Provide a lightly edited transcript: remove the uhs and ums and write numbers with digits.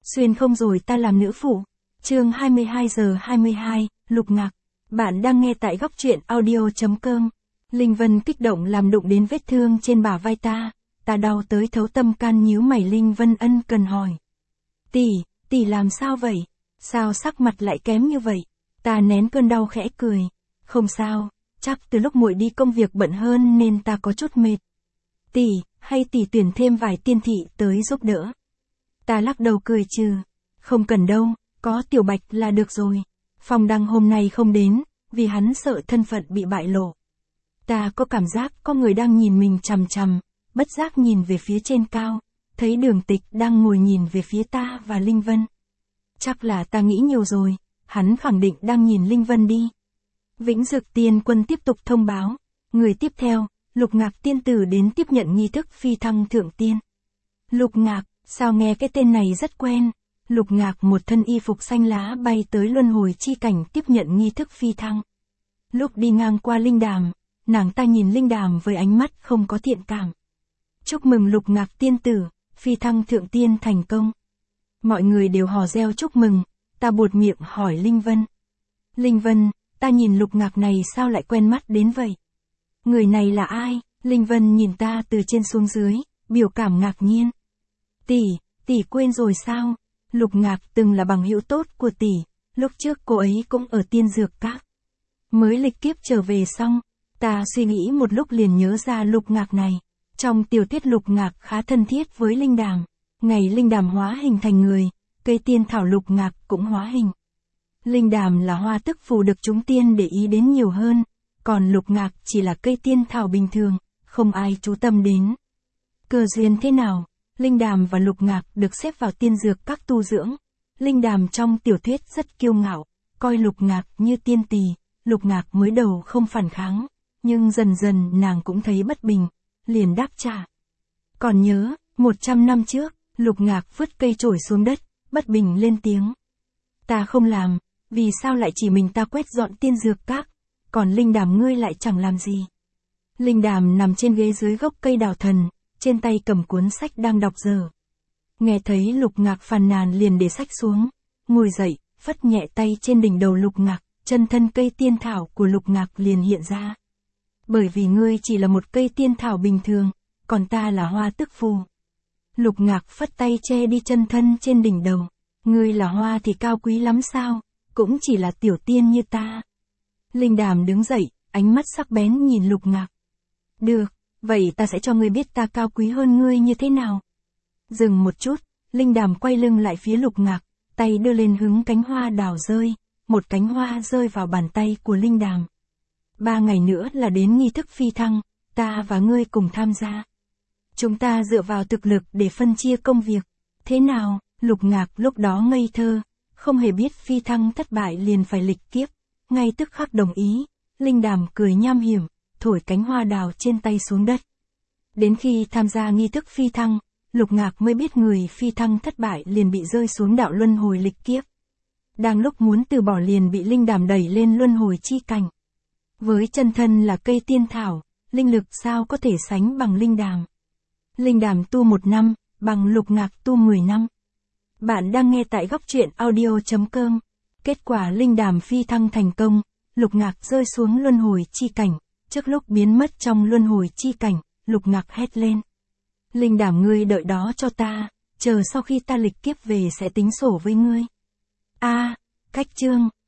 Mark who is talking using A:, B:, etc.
A: Xuyên không rồi ta làm nữ phụ. Chương 22:22, Lục Ngạc. Bạn đang nghe tại góc truyện audio.com. Linh Vân kích động làm đụng đến vết thương trên bả vai ta. Ta đau tới thấu tâm can, nhíu mày. Linh Vân ân cần hỏi. Tỷ làm sao vậy? Sao sắc mặt lại kém như vậy? Ta nén cơn đau khẽ cười. Không sao, chắc từ lúc muội đi công việc bận hơn nên ta có chút mệt. Hay tỷ tuyển thêm vài tiên thị tới giúp đỡ? Ta lắc đầu cười trừ. Không cần đâu, có Tiểu Bạch là được rồi. Phong Đăng hôm nay không đến, vì hắn sợ thân phận bị bại lộ. Ta có cảm giác có người đang nhìn mình chằm chằm, bất giác nhìn về phía trên cao, thấy Đường Tịch đang ngồi nhìn về phía ta và Linh Vân. Chắc là ta nghĩ nhiều rồi, hắn khẳng định đang nhìn Linh Vân đi. Vĩnh Dực Tiên Quân tiếp tục thông báo, người tiếp theo, Lục Ngạc tiên tử đến tiếp nhận nghi thức phi thăng thượng tiên. Lục Ngạc, sao nghe cái tên này rất quen. Lục Ngạc một thân y phục xanh lá bay tới luân hồi chi cảnh tiếp nhận nghi thức phi thăng. Lúc đi ngang qua Linh Đàm, nàng ta nhìn Linh Đàm với ánh mắt không có thiện cảm. Chúc mừng Lục Ngạc tiên tử, phi thăng thượng tiên thành công. Mọi người đều hò reo chúc mừng, ta buột miệng hỏi Linh Vân. Linh Vân, ta nhìn Lục Ngạc này sao lại quen mắt đến vậy? Người này là ai? Linh Vân nhìn ta từ trên xuống dưới, biểu cảm ngạc nhiên. Tỷ quên rồi sao? Lục Ngạc từng là bằng hữu tốt của tỷ, lúc trước cô ấy cũng ở Tiên Dược Các. Mới lịch kiếp trở về xong, ta suy nghĩ một lúc liền nhớ ra Lục Ngạc này. Trong tiểu thuyết Lục Ngạc khá thân thiết với Linh Đàm. Ngày Linh Đàm hóa hình thành người, cây tiên thảo Lục Ngạc cũng hóa hình. Linh Đàm là hoa tức phù được chúng tiên để ý đến nhiều hơn, còn Lục Ngạc chỉ là cây tiên thảo bình thường, không ai chú tâm đến. Cơ duyên thế nào? Linh Đàm và Lục Ngạc được xếp vào Tiên Dược Các tu dưỡng. Linh Đàm trong tiểu thuyết rất kiêu ngạo, coi Lục Ngạc như tiên tỳ. Lục Ngạc mới đầu không phản kháng, nhưng dần dần nàng cũng thấy bất bình, liền đáp trả. Còn nhớ, 100 năm trước, Lục Ngạc vứt cây chổi xuống đất, bất bình lên tiếng. Ta không làm, vì sao lại chỉ mình ta quét dọn Tiên Dược Các, còn Linh Đàm ngươi lại chẳng làm gì. Linh Đàm nằm trên ghế dưới gốc cây đào thần, trên tay cầm cuốn sách đang đọc dở. Nghe thấy Lục Ngạc phàn nàn liền để sách xuống, ngồi dậy, phất nhẹ tay trên đỉnh đầu Lục Ngạc, chân thân cây tiên thảo của Lục Ngạc liền hiện ra. Bởi vì ngươi chỉ là một cây tiên thảo bình thường, còn ta là hoa tức phù. Lục Ngạc phất tay che đi chân thân trên đỉnh đầu. Ngươi là hoa thì cao quý lắm sao, cũng chỉ là tiểu tiên như ta. Linh Đàm đứng dậy, ánh mắt sắc bén nhìn Lục Ngạc. Được, vậy ta sẽ cho ngươi biết ta cao quý hơn ngươi như thế nào. Dừng một chút, Linh Đàm quay lưng lại phía Lục Ngạc, tay đưa lên hứng cánh hoa đào rơi, một cánh hoa rơi vào bàn tay của Linh Đàm. 3 ngày nữa là đến nghi thức phi thăng, ta và ngươi cùng tham gia. Chúng ta dựa vào thực lực để phân chia công việc. Thế nào? Lục Ngạc lúc đó ngây thơ, không hề biết phi thăng thất bại liền phải lịch kiếp, ngay tức khắc đồng ý. Linh Đàm cười nham hiểm, thổi cánh hoa đào trên tay xuống đất. Đến khi tham gia nghi thức phi thăng, Lục Ngạc mới biết người phi thăng thất bại liền bị rơi xuống đạo luân hồi lịch kiếp. Đang lúc muốn từ bỏ liền bị Linh Đàm đẩy lên luân hồi chi cảnh. Với chân thân là cây tiên thảo, linh lực sao có thể sánh bằng Linh Đàm. Linh Đàm tu 1 năm, bằng Lục Ngạc tu 10 năm. Bạn đang nghe tại góc truyện audio.com. Kết quả Linh Đàm phi thăng thành công, Lục Ngạc rơi xuống luân hồi chi cảnh. Trước lúc biến mất trong luân hồi chi cảnh, Lục Ngạc hét lên. Linh Đàm ngươi đợi đó cho ta, chờ sau khi ta lịch kiếp về sẽ tính sổ với ngươi. Cách chương